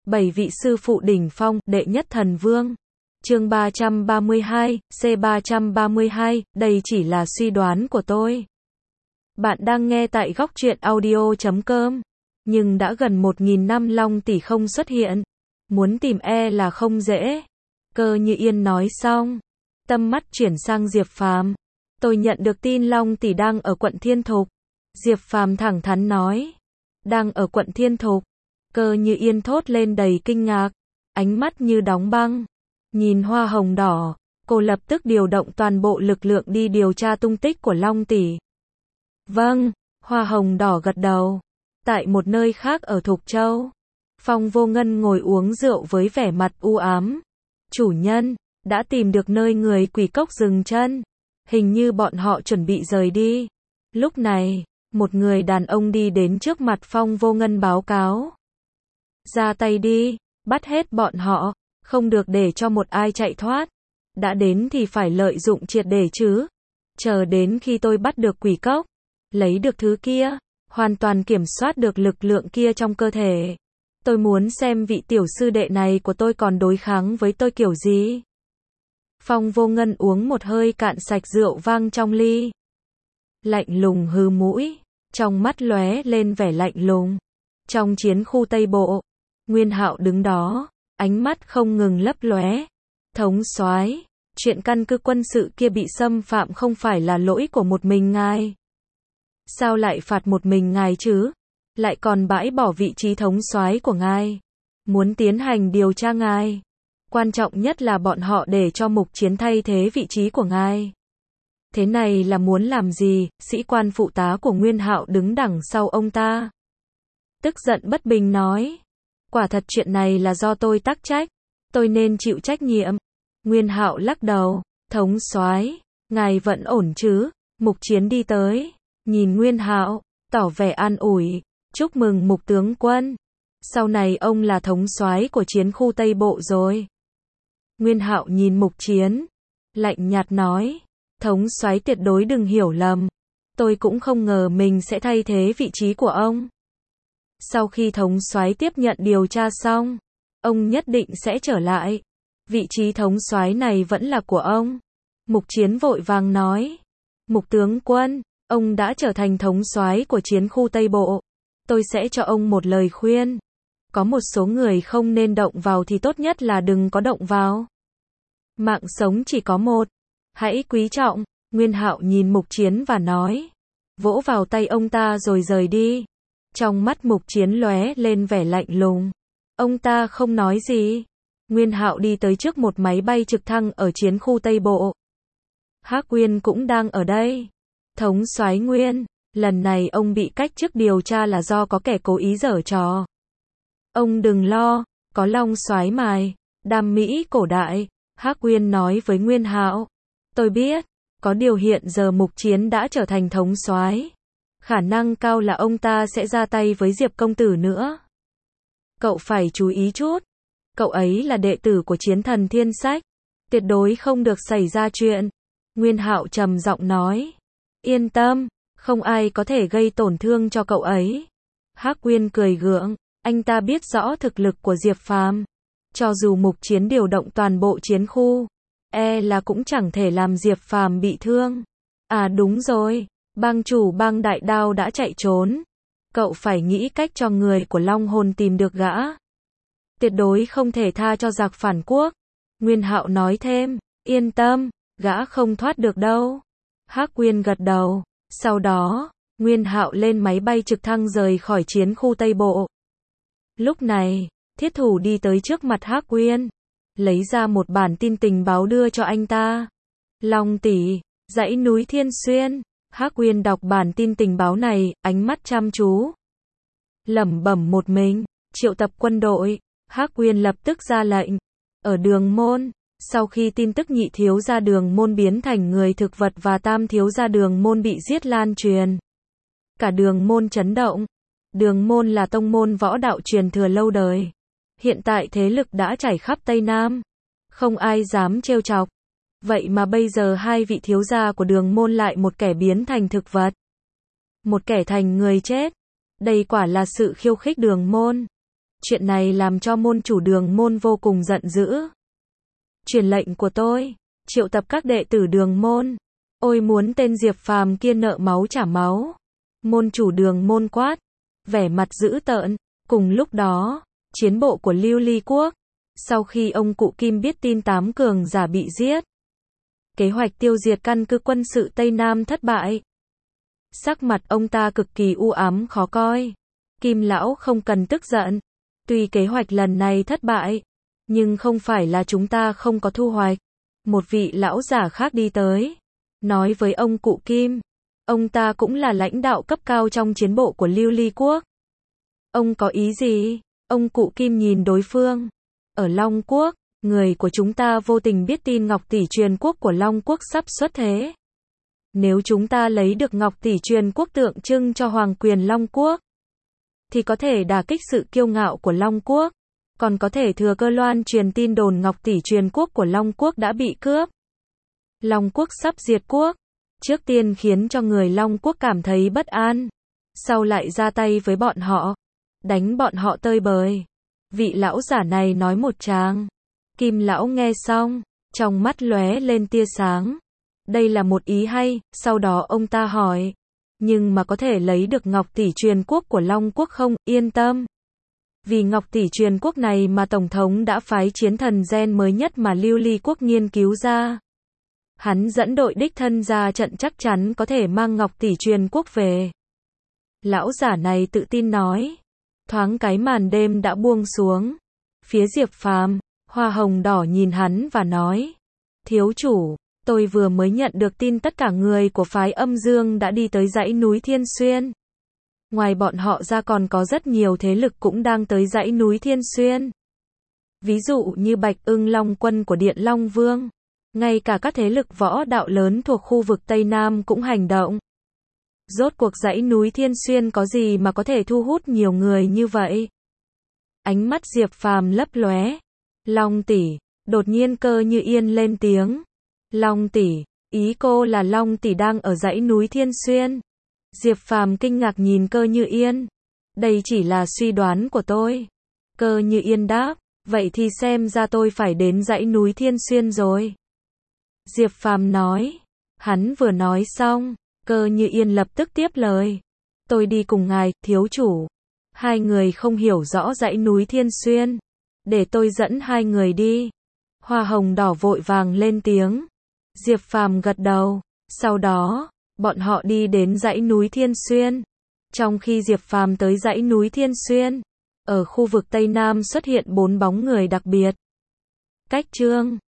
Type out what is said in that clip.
7 vị sư phụ đỉnh phong, đệ nhất thần vương. Chương 332, C332, đây chỉ là suy đoán của tôi. Bạn đang nghe tại góc truyện audio.com. Nhưng đã gần 1.000 năm Long Tỷ không xuất hiện. Muốn tìm là không dễ. Cơ Như Yên nói xong. Tâm mắt chuyển sang Diệp Phàm. Tôi nhận được tin Long Tỷ đang ở quận Thiên Thục. Diệp Phàm thẳng thắn nói. Đang ở quận Thiên Thục. Cơ Như Yên thốt lên đầy kinh ngạc. Ánh mắt như đóng băng. Nhìn hoa hồng đỏ. Cô lập tức điều động toàn bộ lực lượng đi điều tra tung tích của Long Tỷ. Vâng, hoa hồng đỏ gật đầu. Tại một nơi khác ở Thục Châu, Phong Vô Ngân ngồi uống rượu với vẻ mặt u ám. Chủ nhân, đã tìm được nơi người quỷ cốc dừng chân. Hình như bọn họ chuẩn bị rời đi. Lúc này, một người đàn ông đi đến trước mặt Phong Vô Ngân báo cáo. Ra tay đi, bắt hết bọn họ, không được để cho một ai chạy thoát. Đã đến thì phải lợi dụng triệt để chứ. Chờ đến khi tôi bắt được quỷ cốc, lấy được thứ kia, hoàn toàn kiểm soát được lực lượng kia trong cơ thể. Tôi muốn xem vị tiểu sư đệ này của tôi còn đối kháng với tôi kiểu gì. Phong Vô Ngân uống một hơi cạn sạch rượu vang trong ly. Lạnh lùng hừ mũi, trong mắt lóe lên vẻ lạnh lùng. Trong chiến khu Tây Bộ, Nguyên Hạo đứng đó, ánh mắt không ngừng lấp lóe. Thống soái, chuyện căn cứ quân sự kia bị xâm phạm không phải là lỗi của một mình ngài. Sao lại phạt một mình ngài chứ? Lại còn bãi bỏ vị trí thống soái của ngài. Muốn tiến hành điều tra ngài. Quan trọng nhất là bọn họ để cho Mục Chiến thay thế vị trí của ngài. Thế này là muốn làm gì? Sĩ quan phụ tá của Nguyên Hạo đứng đằng sau ông ta. Tức giận bất bình nói. Quả thật chuyện này là do tôi tác trách. Tôi nên chịu trách nhiệm. Nguyên Hạo lắc đầu. Thống soái, ngài vẫn ổn chứ? Mục Chiến đi tới. Nhìn Nguyên Hạo, tỏ vẻ an ủi. Chúc mừng Mục tướng quân. Sau này ông là thống soái của chiến khu Tây Bộ rồi. Nguyên Hạo nhìn Mục Chiến. Lạnh nhạt nói. Thống soái tuyệt đối đừng hiểu lầm. Tôi cũng không ngờ mình sẽ thay thế vị trí của ông. Sau khi thống soái tiếp nhận điều tra xong, ông nhất định sẽ trở lại. Vị trí thống soái này vẫn là của ông. Mục Chiến vội vàng nói. Mục tướng quân, ông đã trở thành thống soái của chiến khu Tây Bộ. Tôi sẽ cho ông một lời khuyên. Có một số người không nên động vào thì tốt nhất là đừng có động vào. Mạng sống chỉ có một. Hãy quý trọng. Nguyên Hạo nhìn Mục Chiến và nói. Vỗ vào tay ông ta rồi rời đi. Trong mắt Mục Chiến lóe lên vẻ lạnh lùng. Ông ta không nói gì. Nguyên Hạo đi tới trước một máy bay trực thăng ở chiến khu Tây Bộ. Hắc Uyên cũng đang ở đây. Thống soái Nguyên, lần này ông bị cách chức điều tra là do có kẻ cố ý giở trò. Ông đừng lo, có Long soái mài, đam mỹ cổ đại. Hắc Uyên nói với Nguyên Hạo. Tôi biết, có điều hiện giờ Mục Chiến đã trở thành thống soái. Khả năng cao là ông ta sẽ ra tay với Diệp công tử nữa. Cậu phải chú ý chút. Cậu ấy là đệ tử của chiến thần Thiên Sách. Tuyệt đối không được xảy ra chuyện. Nguyên Hạo trầm giọng nói. Yên tâm, không ai có thể gây tổn thương cho cậu ấy. Hắc Uyên cười gượng, anh ta biết rõ thực lực của Diệp Phàm. Cho dù Mục Chiến điều động toàn bộ chiến khu, là cũng chẳng thể làm Diệp Phàm bị thương. À đúng rồi, bang chủ bang Đại Đao đã chạy trốn. Cậu phải nghĩ cách cho người của Long Hồn tìm được gã. Tuyệt đối không thể tha cho giặc phản quốc. Nguyên Hạo nói thêm, yên tâm, gã không thoát được đâu. Hắc Uyên gật đầu. Sau đó, Nguyên Hạo lên máy bay trực thăng rời khỏi chiến khu Tây Bộ. Lúc này, Thiết Thủ đi tới trước mặt Hắc Uyên, lấy ra một bản tin tình báo đưa cho anh ta. Long tỷ, dãy núi Thiên Xuyên. Hắc Uyên đọc bản tin tình báo này, ánh mắt chăm chú. Lẩm bẩm một mình, triệu tập quân đội. Hắc Uyên lập tức ra lệnh. Ở Đường Môn, sau khi tin tức nhị thiếu gia Đường Môn biến thành người thực vật và tam thiếu gia Đường Môn bị giết lan truyền, cả Đường Môn chấn động. Đường Môn là tông môn võ đạo truyền thừa lâu đời. Hiện tại thế lực đã trải khắp Tây Nam. Không ai dám trêu chọc. Vậy mà bây giờ hai vị thiếu gia của Đường Môn lại một kẻ biến thành thực vật, một kẻ thành người chết. Đây quả là sự khiêu khích Đường Môn. Chuyện này làm cho môn chủ Đường môn vô cùng giận dữ. Truyền lệnh của tôi, triệu tập các đệ tử Đường môn. Ôi muốn tên Diệp Phàm kia nợ máu trả máu. Môn chủ Đường môn quát, vẻ mặt dữ tợn. Cùng lúc đó, chiến bộ của Lưu Ly Quốc, sau khi ông cụ Kim biết tin 8 cường giả bị giết, kế hoạch tiêu diệt căn cứ quân sự Tây Nam thất bại. Sắc mặt ông ta cực kỳ u ám khó coi. Kim lão không cần tức giận. Tuy kế hoạch lần này thất bại, nhưng không phải là chúng ta không có thu hoạch. Một vị lão giả khác đi tới, nói với ông cụ Kim. Ông ta cũng là lãnh đạo cấp cao trong chiến bộ của Lưu Ly Quốc. Ông có ý gì? Ông cụ Kim nhìn đối phương. Ở Long Quốc, người của chúng ta vô tình biết tin Ngọc Tỷ Truyền Quốc của Long Quốc sắp xuất thế. Nếu chúng ta lấy được Ngọc Tỷ Truyền Quốc tượng trưng cho Hoàng quyền Long Quốc, thì có thể đả kích sự kiêu ngạo của Long Quốc, còn có thể thừa cơ loan truyền tin đồn Ngọc Tỷ Truyền Quốc của Long Quốc đã bị cướp. Long Quốc sắp diệt quốc, trước tiên khiến cho người Long Quốc cảm thấy bất an, sau lại ra tay với bọn họ, đánh bọn họ tơi bời. Vị lão giả này nói một tràng. Kim lão nghe xong, trong mắt lóe lên tia sáng. Đây là một ý hay, sau đó ông ta hỏi. Nhưng mà có thể lấy được Ngọc Tỷ Truyền Quốc của Long Quốc không? Yên tâm. Vì Ngọc Tỷ Truyền Quốc này mà Tổng thống đã phái chiến thần gen mới nhất mà Lưu Ly Quốc nghiên cứu ra. Hắn dẫn đội đích thân ra trận chắc chắn có thể mang Ngọc Tỷ Truyền Quốc về. Lão giả này tự tin nói. Thoáng cái màn đêm đã buông xuống. Phía Diệp Phàm, Hoa Hồng Đỏ nhìn hắn và nói. Thiếu chủ, tôi vừa mới nhận được tin tất cả người của phái Âm Dương đã đi tới dãy núi Thiên Xuyên. Ngoài bọn họ ra còn có rất nhiều thế lực cũng đang tới dãy núi Thiên Xuyên. Ví dụ như Bạch Ưng Long quân của Điện Long Vương. Ngay cả các thế lực võ đạo lớn thuộc khu vực Tây Nam cũng hành động. Rốt cuộc dãy núi Thiên Xuyên có gì mà có thể thu hút nhiều người như vậy? Ánh mắt Diệp Phàm lấp lóe. Long tỷ, đột nhiên Cơ Như Yên lên tiếng. Long tỷ, ý cô là Long tỷ đang ở dãy núi Thiên Xuyên? Diệp Phàm kinh ngạc nhìn Cơ Như Yên. Đây chỉ là suy đoán của tôi. Cơ Như Yên đáp, vậy thì xem ra tôi phải đến dãy núi Thiên Xuyên rồi. Diệp Phàm nói. Hắn vừa nói xong, Cơ Như Yên lập tức tiếp lời. Tôi đi cùng ngài, thiếu chủ. Hai người không hiểu rõ dãy núi Thiên Xuyên. Để tôi dẫn hai người đi. Hoa Hồng Đỏ vội vàng lên tiếng. Diệp Phàm gật đầu. Sau đó, bọn họ đi đến dãy núi Thiên Xuyên. Trong khi Diệp Phàm tới dãy núi Thiên Xuyên, ở khu vực Tây Nam xuất hiện 4 bóng người đặc biệt. Cách chương